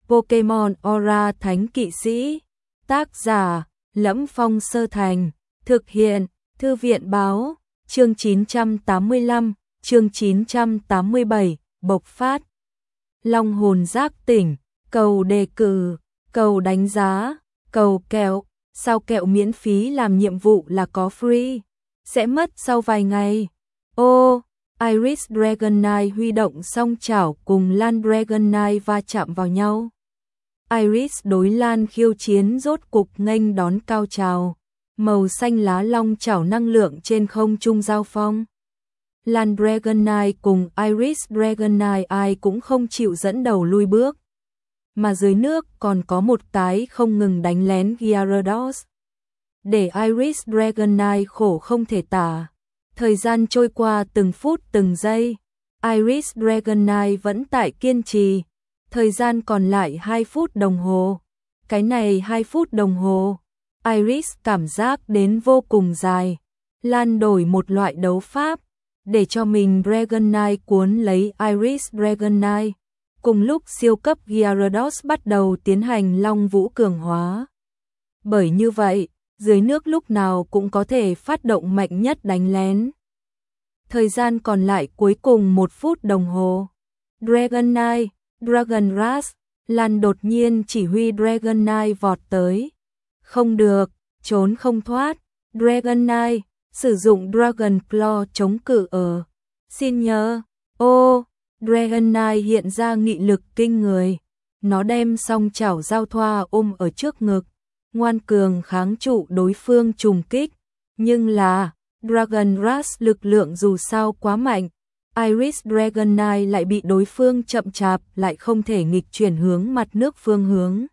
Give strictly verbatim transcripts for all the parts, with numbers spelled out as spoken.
Pokemon Aura Thánh Kỵ Sĩ. Tác giả: Lẫm Phong Sơ Thành. Thực hiện: Thư viện báo. Chương chín trăm tám mươi lăm, chương chín trăm tám mươi bảy, bộc phát. Long hồn giác tỉnh, cầu đề cử, cầu đánh giá, cầu kẹo. Sao kẹo miễn phí làm nhiệm vụ là có free, sẽ mất sau vài ngày. Ô, Iris Dragonite huy động song chảo cùng Lan Dragonite va chạm vào nhau. Iris đối Lan khiêu chiến rốt cục nghênh đón cao trào. Màu xanh lá long chảo năng lượng trên không trung giao phong. Lan Dragonite cùng Iris Dragonite ai cũng không chịu dẫn đầu lui bước. Mà dưới nước còn có một cái không ngừng đánh lén Gyarados. Để Iris Dragonite khổ không thể tả. Thời gian trôi qua từng phút từng giây. Iris Dragonite vẫn tại kiên trì. Thời gian còn lại hai phút đồng hồ. Cái này hai phút đồng hồ. Iris cảm giác đến vô cùng dài. Lan đổi một loại đấu pháp. Để cho mình Dragonite cuốn lấy Iris Dragonite. Cùng lúc siêu cấp Gyarados bắt đầu tiến hành long vũ cường hóa. Bởi như vậy, dưới nước lúc nào cũng có thể phát động mạnh nhất đánh lén. Thời gian còn lại cuối cùng một phút đồng hồ. Dragonite, Dragon Rush, Lan đột nhiên chỉ huy Dragonite vọt tới. Không được, trốn không thoát. Dragonite, sử dụng Dragon Claw chống cự ở. Xin nhờ, ô, Dragonite hiện ra nghị lực kinh người. Nó đem song chảo giao thoa ôm ở trước ngực. Ngoan cường kháng trụ đối phương trùng kích. Nhưng là, Dragon Rush lực lượng dù sao quá mạnh. Iris Dragonite lại bị đối phương chậm chạp lại không thể nghịch chuyển hướng mặt nước phương hướng.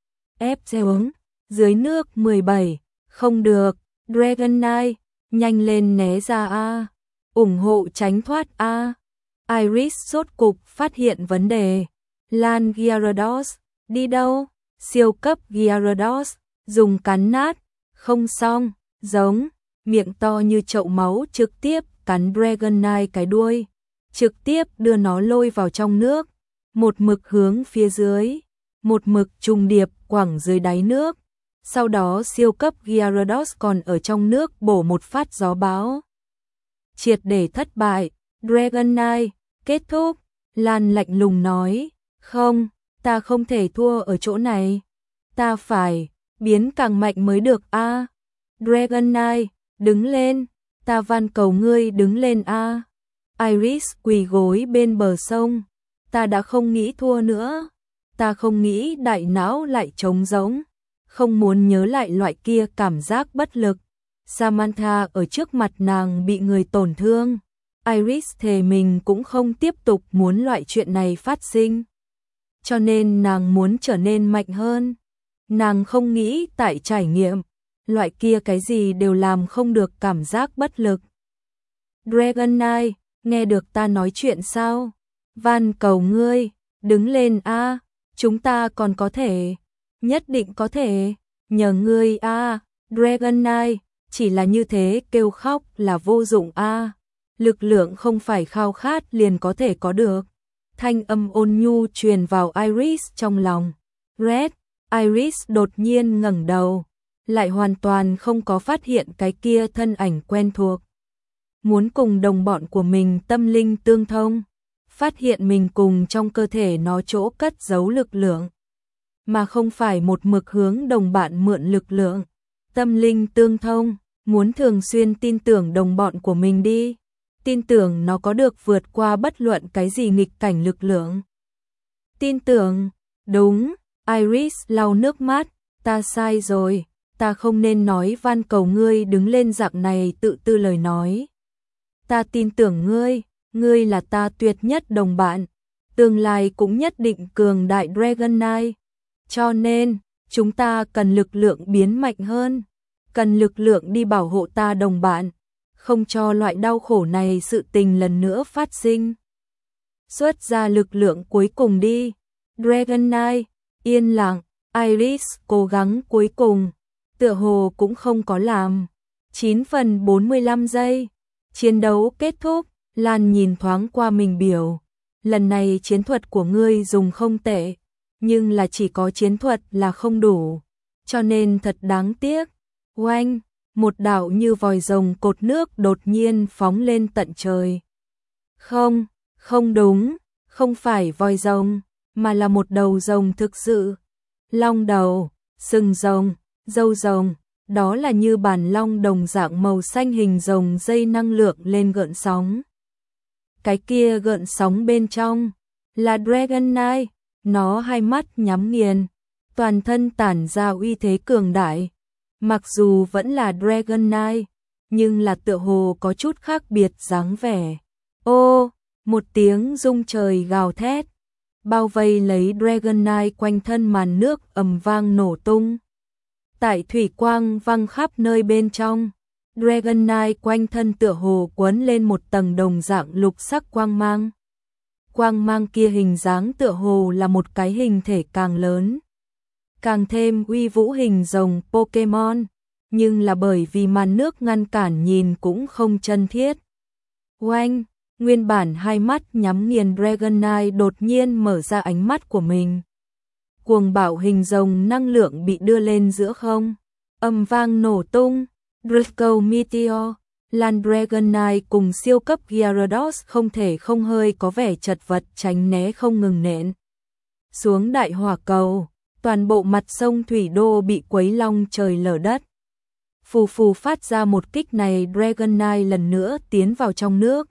Ép xuống, dưới nước mười bảy, không được, Dragonite, nhanh lên né ra a, ủng hộ tránh thoát a. Iris rốt cục phát hiện vấn đề. Lan Gyarados, đi đâu? Siêu cấp Gyarados, dùng cắn nát, không xong, giống, miệng to như chậu máu trực tiếp cắn Dragonite cái đuôi, trực tiếp đưa nó lôi vào trong nước, một mực hướng phía dưới, một mực trùng điệp quẳng dưới đáy nước. Sau đó siêu cấp Gyarados còn ở trong nước bổ một phát gió bão. Triệt để thất bại, Dragonite, kết thúc. Lan lạnh lùng nói, không, ta không thể thua ở chỗ này. Ta phải biến càng mạnh mới được a. À. Dragonite, đứng lên, ta van cầu ngươi đứng lên a. À. Iris quỳ gối bên bờ sông, ta đã không nghĩ thua nữa. Ta không nghĩ đại não lại trống rỗng. Không muốn nhớ lại loại kia cảm giác bất lực. Samantha ở trước mặt nàng bị người tổn thương. Iris thề mình cũng không tiếp tục muốn loại chuyện này phát sinh. Cho nên nàng muốn trở nên mạnh hơn. Nàng không nghĩ tại trải nghiệm, loại kia cái gì đều làm không được cảm giác bất lực. Dragonite, nghe được ta nói chuyện sao? Van cầu ngươi, đứng lên a, chúng ta còn có thể, nhất định có thể, nhờ ngươi a. Dragonite, chỉ là như thế kêu khóc là vô dụng a. Lực lượng không phải khao khát liền có thể có được. Thanh âm ôn nhu truyền vào Iris trong lòng. Red, Iris đột nhiên ngẩng đầu, lại hoàn toàn không có phát hiện cái kia thân ảnh quen thuộc. Muốn cùng đồng bọn của mình tâm linh tương thông, phát hiện mình cùng trong cơ thể nó chỗ cất giấu lực lượng, mà không phải một mực hướng đồng bạn mượn lực lượng. Tâm linh tương thông, muốn thường xuyên tin tưởng đồng bọn của mình đi. Tin tưởng nó có được vượt qua bất luận cái gì nghịch cảnh lực lượng. Tin tưởng, đúng, Iris lau nước mắt, ta sai rồi, ta không nên nói van cầu ngươi đứng lên dạng này tự tư lời nói. Ta tin tưởng ngươi, ngươi là ta tuyệt nhất đồng bạn, tương lai cũng nhất định cường đại Dragonite. Cho nên, chúng ta cần lực lượng biến mạnh hơn, cần lực lượng đi bảo hộ ta đồng bạn. Không cho loại đau khổ này sự tình lần nữa phát sinh. Xuất ra lực lượng cuối cùng đi. Dragonite, yên lặng, Iris cố gắng cuối cùng, tựa hồ cũng không có làm. chín phần bốn mươi lăm giây, chiến đấu kết thúc, Lan nhìn thoáng qua mình biểu. Lần này chiến thuật của ngươi dùng không tệ, nhưng là chỉ có chiến thuật là không đủ, cho nên thật đáng tiếc. Oanh, một đạo như vòi rồng cột nước đột nhiên phóng lên tận trời. Không, không đúng, không phải vòi rồng, mà là một đầu rồng thực sự. Long đầu, sừng rồng, râu rồng, đó là như bản long đồng dạng màu xanh hình rồng dây năng lượng lên gợn sóng. Cái kia gợn sóng bên trong là Dragon Knight, nó hai mắt nhắm nghiền, toàn thân tản ra uy thế cường đại. Mặc dù vẫn là Dragon Knight, nhưng là tựa hồ có chút khác biệt dáng vẻ. Ô, một tiếng rung trời gào thét, bao vây lấy Dragon Knight quanh thân màn nước ầm vang nổ tung. Tại thủy quang văng khắp nơi bên trong, Dragon Knight quanh thân tựa hồ quấn lên một tầng đồng dạng lục sắc quang mang. Quang mang kia hình dáng tựa hồ là một cái hình thể càng lớn, càng thêm uy vũ hình rồng Pokemon, nhưng là bởi vì màn nước ngăn cản nhìn cũng không chân thiết. Oanh, nguyên bản hai mắt nhắm nghiền Dragon Knight đột nhiên mở ra ánh mắt của mình. Cuồng bạo hình rồng năng lượng bị đưa lên giữa không, âm vang nổ tung. Draco Meteor, Lan Dragon Knight cùng siêu cấp Gyarados không thể không hơi có vẻ chật vật tránh né không ngừng nện xuống đại hỏa cầu, toàn bộ mặt sông Thủy Đô bị quấy long trời lở đất. Phù phù phát ra một kích này, Dragon Knight lần nữa tiến vào trong nước.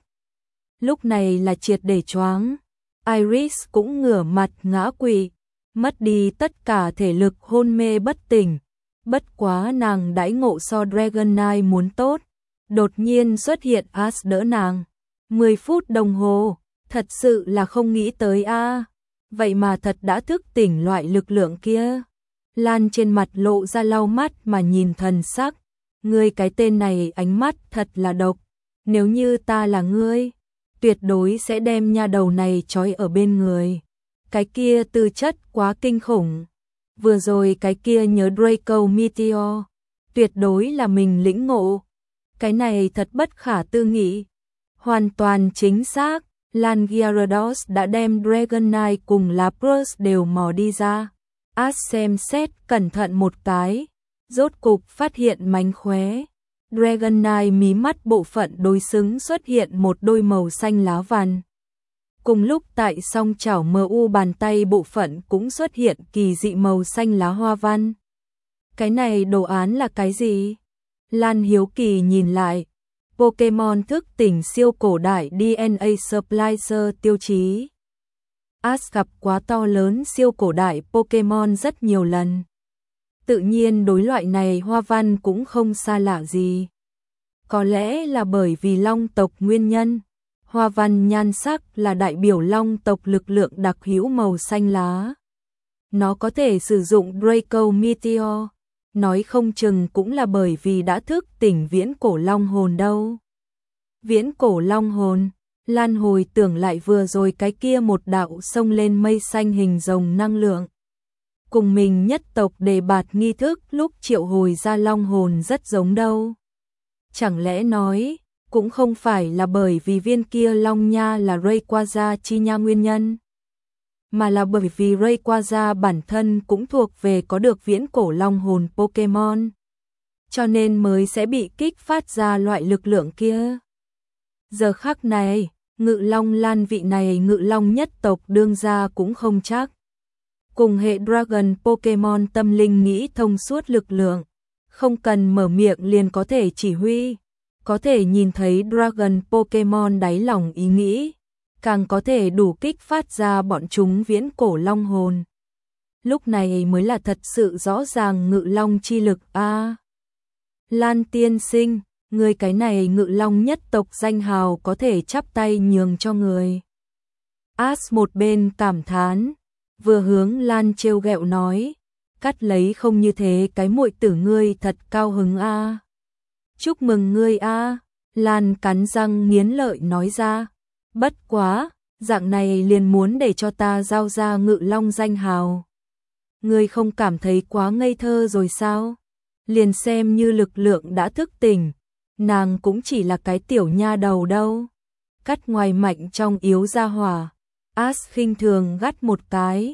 Lúc này là triệt để choáng, Iris cũng ngửa mặt ngã quỵ, mất đi tất cả thể lực, hôn mê bất tỉnh. Bất quá nàng đãi ngộ so Dragon Knight muốn tốt, đột nhiên xuất hiện Ash đỡ nàng. mười phút đồng hồ, thật sự là không nghĩ tới a. À. Vậy mà thật đã thức tỉnh loại lực lượng kia. Lan trên mặt lộ ra lau mắt mà nhìn thần sắc. Ngươi cái tên này ánh mắt thật là độc. Nếu như ta là ngươi, tuyệt đối sẽ đem nha đầu này trói ở bên người. Cái kia tư chất quá kinh khủng. Vừa rồi cái kia nhớ Draco Meteor, tuyệt đối là mình lĩnh ngộ. Cái này thật bất khả tư nghị. Hoàn toàn chính xác, Lan Gyarados đã đem Dragon Knight cùng Lapras đều mò đi ra. Ash xem xét cẩn thận một cái, rốt cục phát hiện mánh khóe. Dragon Knight mí mắt bộ phận đối xứng xuất hiện một đôi màu xanh lá vàng. Cùng lúc tại song chảo mờ u bàn tay bộ phận cũng xuất hiện kỳ dị màu xanh lá hoa văn. Cái này đồ án là cái gì? Lan hiếu kỳ nhìn lại. Pokemon thức tỉnh siêu cổ đại đê en a Splicer tiêu chí. Ash gặp quá to lớn siêu cổ đại Pokemon rất nhiều lần. Tự nhiên đối loại này hoa văn cũng không xa lạ gì. Có lẽ là bởi vì long tộc nguyên nhân. Hoa văn nhan sắc là đại biểu long tộc lực lượng đặc hữu màu xanh lá. Nó có thể sử dụng Draco Meteor, nói không chừng cũng là bởi vì đã thức tỉnh viễn cổ long hồn đâu. Viễn cổ long hồn, Lan hồi tưởng lại vừa rồi cái kia một đạo xông lên mây xanh hình rồng năng lượng. Cùng mình nhất tộc đề bạt nghi thức lúc triệu hồi ra long hồn rất giống đâu. Chẳng lẽ nói, cũng không phải là bởi vì viên kia long nha là Rayquaza chi nha nguyên nhân, mà là bởi vì Rayquaza bản thân cũng thuộc về có được viễn cổ long hồn Pokemon, cho nên mới sẽ bị kích phát ra loại lực lượng kia. Giờ khắc này, Ngự Long Lan vị này Ngự Long nhất tộc đương ra cũng không chắc. Cùng hệ Dragon Pokemon tâm linh nghĩ thông suốt lực lượng, không cần mở miệng liền có thể chỉ huy. Có thể nhìn thấy Dragon Pokemon đáy lòng ý nghĩ, càng có thể đủ kích phát ra bọn chúng viễn cổ long hồn. Lúc này mới là thật sự rõ ràng Ngự Long chi lực a. À, Lan tiên sinh, người cái này Ngự Long nhất tộc danh hào có thể chắp tay nhường cho người. Ash một bên cảm thán, vừa hướng Lan trêu ghẹo nói, cắt lấy không như thế cái muội tử ngươi thật cao hứng a. À. Chúc mừng ngươi a, à. Lan cắn răng nghiến lợi nói ra. Bất quá, dạng này liền muốn để cho ta giao ra Ngự Long danh hào. Ngươi không cảm thấy quá ngây thơ rồi sao? Liền xem như lực lượng đã thức tỉnh, nàng cũng chỉ là cái tiểu nha đầu đâu. Cắt ngoài mạnh trong yếu ra hỏa. Ash khinh thường gắt một cái.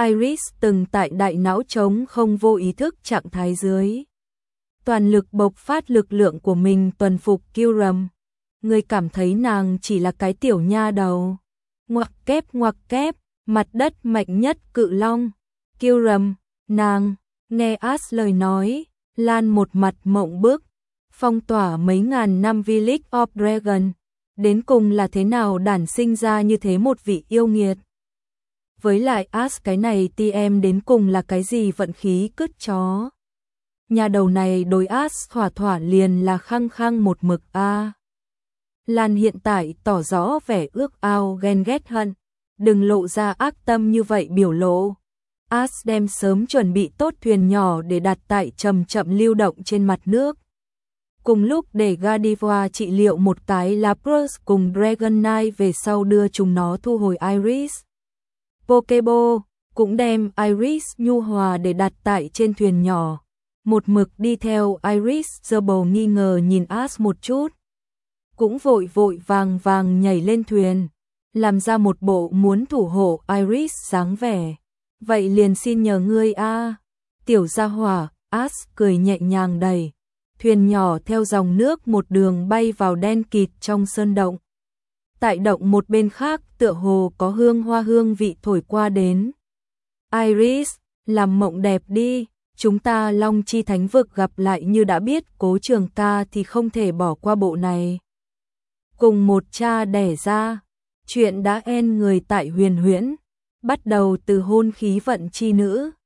Iris từng tại đại não trống không vô ý thức trạng thái dưới. Toàn lực bộc phát lực lượng của mình tuần phục Kyurem. Người cảm thấy nàng chỉ là cái tiểu nha đầu. Ngoặc kép ngoặc kép, mặt đất mạnh nhất cự long. Kyurem, nàng, nghe As lời nói, Lan một mặt mộng bức. Phong tỏa mấy ngàn năm Village of Dragon. Đến cùng là thế nào đản sinh ra như thế một vị yêu nghiệt. Với lại As cái này tê em đến cùng là cái gì vận khí cứt chó. Nhà đầu này đối As thỏa thỏa liền là khăng khăng một mực a. À. Lan hiện tại tỏ rõ vẻ ước ao ghen ghét hận. Đừng lộ ra ác tâm như vậy biểu lộ. As đem sớm chuẩn bị tốt thuyền nhỏ để đặt tại chậm chậm lưu động trên mặt nước. Cùng lúc để Gardevoir trị liệu một cái Lapras cùng Dragonite về sau đưa chúng nó thu hồi Iris. Pokeball cũng đem Iris nhu hòa để đặt tại trên thuyền nhỏ. Một mực đi theo Iris Zerble nghi ngờ nhìn As một chút. Cũng vội vội vàng vàng nhảy lên thuyền. Làm ra một bộ muốn thủ hộ Iris dáng vẻ. Vậy liền xin nhờ ngươi a. À. Tiểu gia hỏa, As cười nhẹ nhàng đẩy. Thuyền nhỏ theo dòng nước một đường bay vào đen kịt trong sơn động. Tại động một bên khác tựa hồ có hương hoa hương vị thổi qua đến. Iris, làm mộng đẹp đi, chúng ta Long Chi Thánh Vực gặp lại như đã biết Cố Trường ca thì không thể bỏ qua bộ này. Cùng một cha đẻ ra, chuyện đã en người tại huyền huyễn, bắt đầu từ hôn khí vận chi nữ.